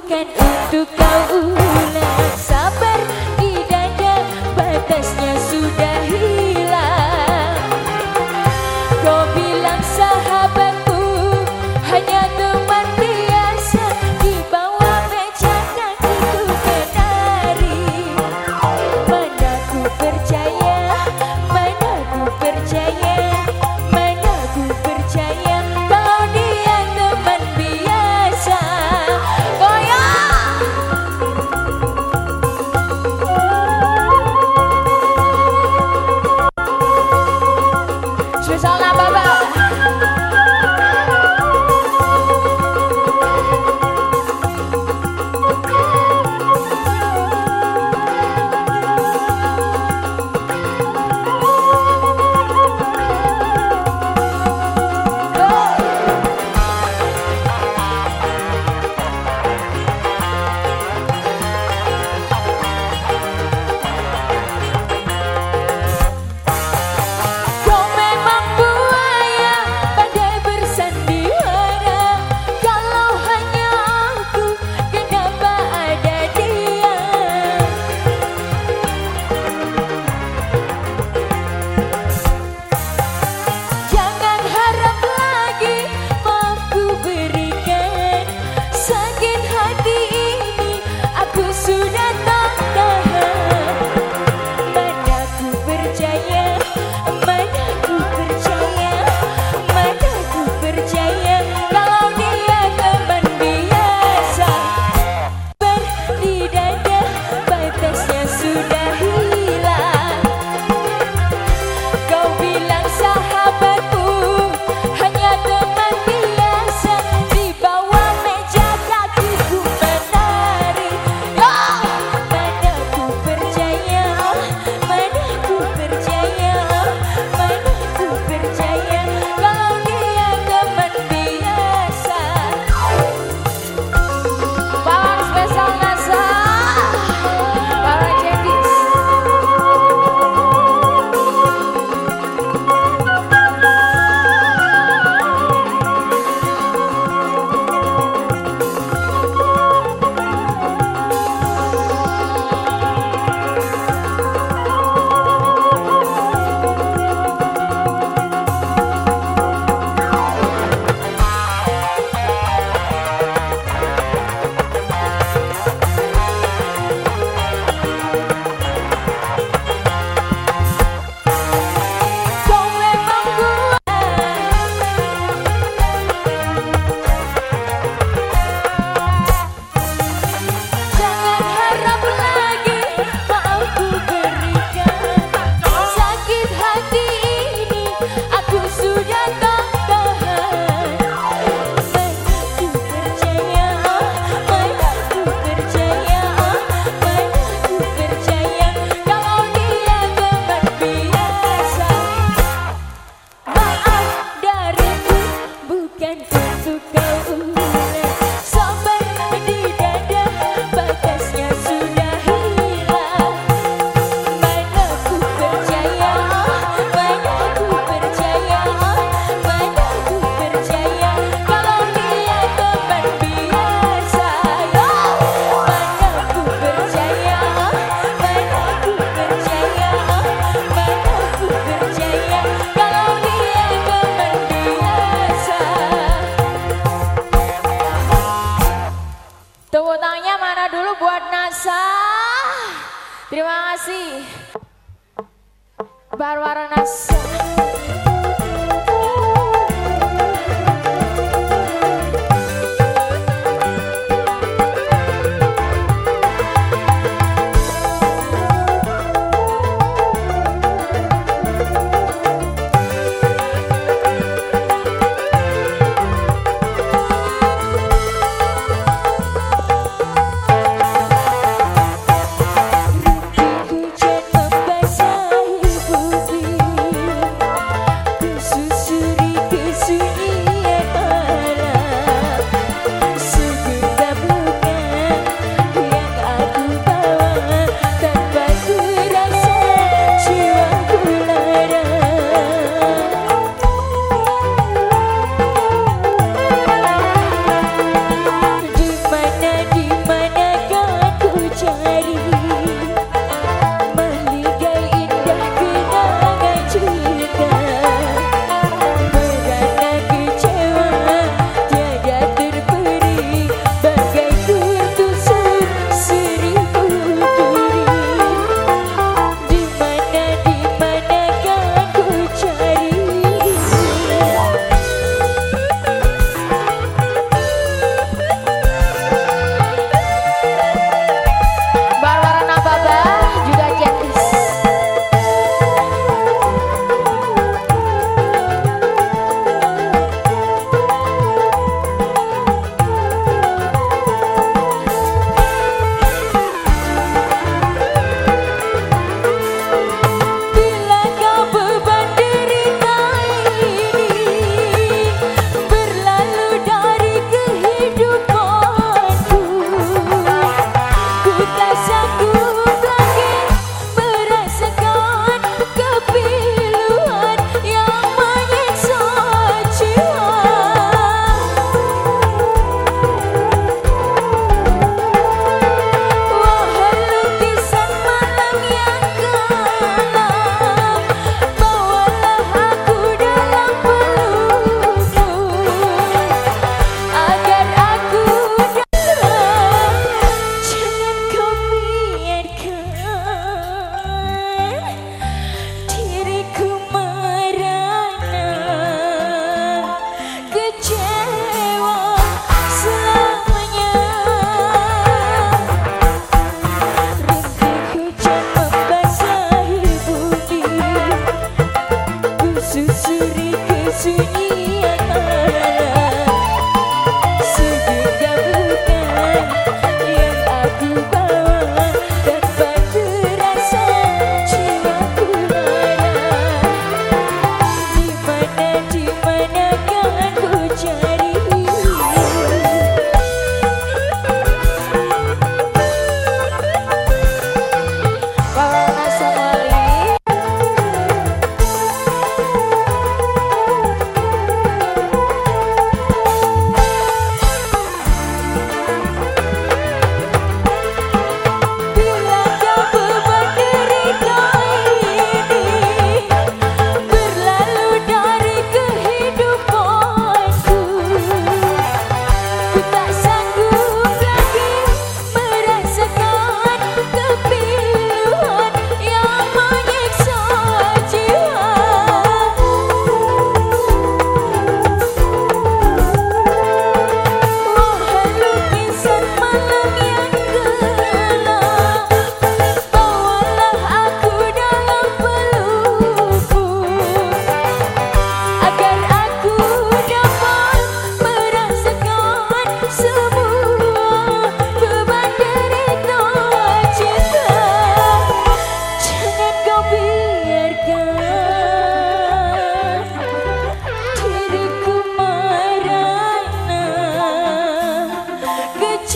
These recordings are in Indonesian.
bukan untuk kau ulang. Sabar di dada, batasnya sudah hilang. Kau bilang sahabatku hanya teman biasa, di bawah meja kakiku menari. Mana ku percaya, mana ku percaya, mana ku percaya kalau dia teman biasa. Goyang! Spesial Nababa. Kau memang buaya, pandai bersandiwara. Kalau hanya aku, kenapa ada dia? Jangan harap lagi mau ku berikan. Sakit hati ini aku sudah tak tahan. Mana ku percaya, mana ku percaya, mana ku percaya kalau dia teman biasa. Di dada, batasnya sudah hilang. Kau bilang sahabatku hanya teman biasa, di bawah meja kakiku menari. Mana ku percaya, mana ku percaya, mana ku percaya kalau dia teman biasa. Power spesial NASA, para Jendis. Kau memang jangan harap lagi mau ku berikan. Sakit hati ini aku sudah tak tahan. Mana ku percaya, mana ku percaya, mana ku percaya kalau dia teman biasa. Maaf dariku bukan untuk kau ulang. Sabar di dada, batasnya sudah hilang. Mana ku percaya, mana ku percaya, mana ku percaya kalau dia teman biasa. Mana ku percaya, mana ku percaya, mana ku percaya kalau dia teman biasa. Tepuk tangannya mana dulu buat NASA. Terima kasih. Barbara NASA. Hujan membasahi bumi.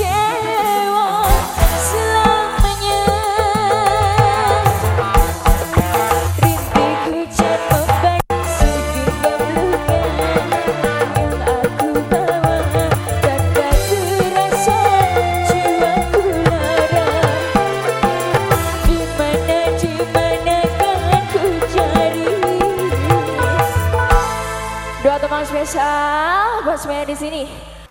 kecewa selamanya. Rintik hujan membantu genggam luka yang aku bawa, tanpa terasa jiwaku lara. Dimana kan ku cari. Doa teman spesial buat semuanya di sini.